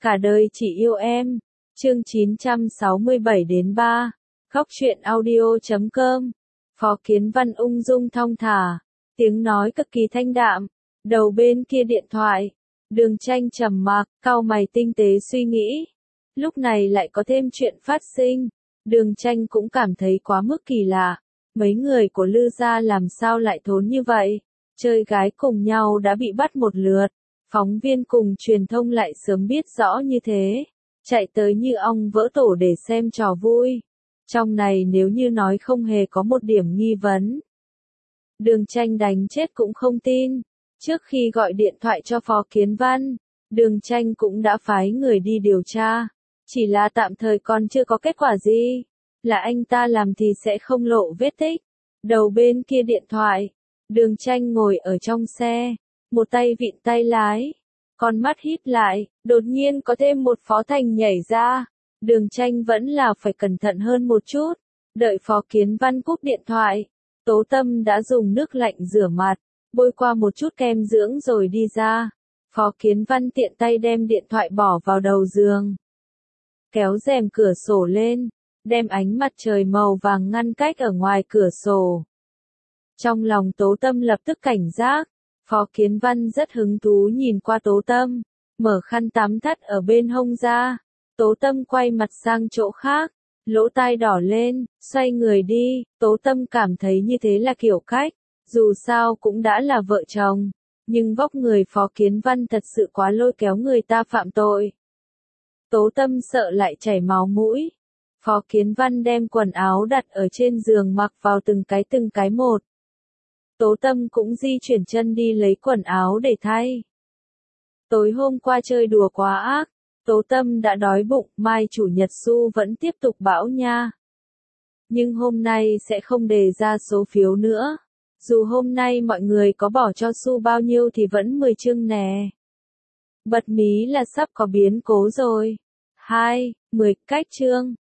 Cả đời chỉ yêu em. Chương 967-3. Khóc chuyện audio.com. Phó Kiến Văn ung dung thong thả, tiếng nói cực kỳ thanh đạm. Đầu bên kia điện thoại, Đường Tranh trầm mặc, cau mày tinh tế suy nghĩ. Lúc này lại có thêm chuyện phát sinh. Đường Tranh cũng cảm thấy quá mức kỳ lạ. Mấy người của Lư gia làm sao lại thốn như vậy? Chơi gái cùng nhau đã bị bắt một lượt. Phóng viên cùng truyền thông lại sớm biết rõ như thế. Chạy tới như ong vỡ tổ để xem trò vui. Trong này nếu như nói không hề có một điểm nghi vấn. Đường Tranh đánh chết cũng không tin. Trước khi gọi điện thoại cho Phó Kiến Văn, Đường Tranh cũng đã phái người đi điều tra. Chỉ là tạm thời còn chưa có kết quả gì. Là anh ta làm thì sẽ không lộ vết tích. Đầu bên kia điện thoại, Đường Tranh ngồi ở trong xe, một tay vịn tay lái, con mắt híp lại, đột nhiên có thêm một Phó Thành nhảy ra. Đường Tranh vẫn là phải cẩn thận hơn một chút. Đợi Phó Kiến Văn cúp điện thoại, Tố Tâm đã dùng nước lạnh rửa mặt, bôi qua một chút kem dưỡng rồi đi ra. Phó Kiến Văn tiện tay đem điện thoại bỏ vào đầu giường, kéo rèm cửa sổ lên, đem ánh mặt trời màu vàng ngăn cách ở ngoài cửa sổ. Trong lòng Tố Tâm lập tức cảnh giác. Phó Kiến Văn rất hứng thú nhìn qua Tố Tâm, mở khăn tắm thắt ở bên hông ra. Tố Tâm quay mặt sang chỗ khác, lỗ tai đỏ lên, xoay người đi. Tố Tâm cảm thấy như thế là kiểu cách, dù sao cũng đã là vợ chồng, nhưng vóc người Phó Kiến Văn thật sự quá lôi kéo người ta phạm tội. Tố Tâm sợ lại chảy máu mũi. Phó Kiến Văn đem quần áo đặt ở trên giường mặc vào từng cái một. Tố Tâm cũng di chuyển chân đi lấy quần áo để thay. Tối hôm qua chơi đùa quá ác, Tố Tâm đã đói bụng, mai chủ nhật Su vẫn tiếp tục bão nha. Nhưng hôm nay sẽ không đề ra số phiếu nữa. Dù hôm nay mọi người có bỏ cho Su bao nhiêu thì vẫn 10 chương nè. Bật mí là sắp có biến cố rồi. 10 cách chương.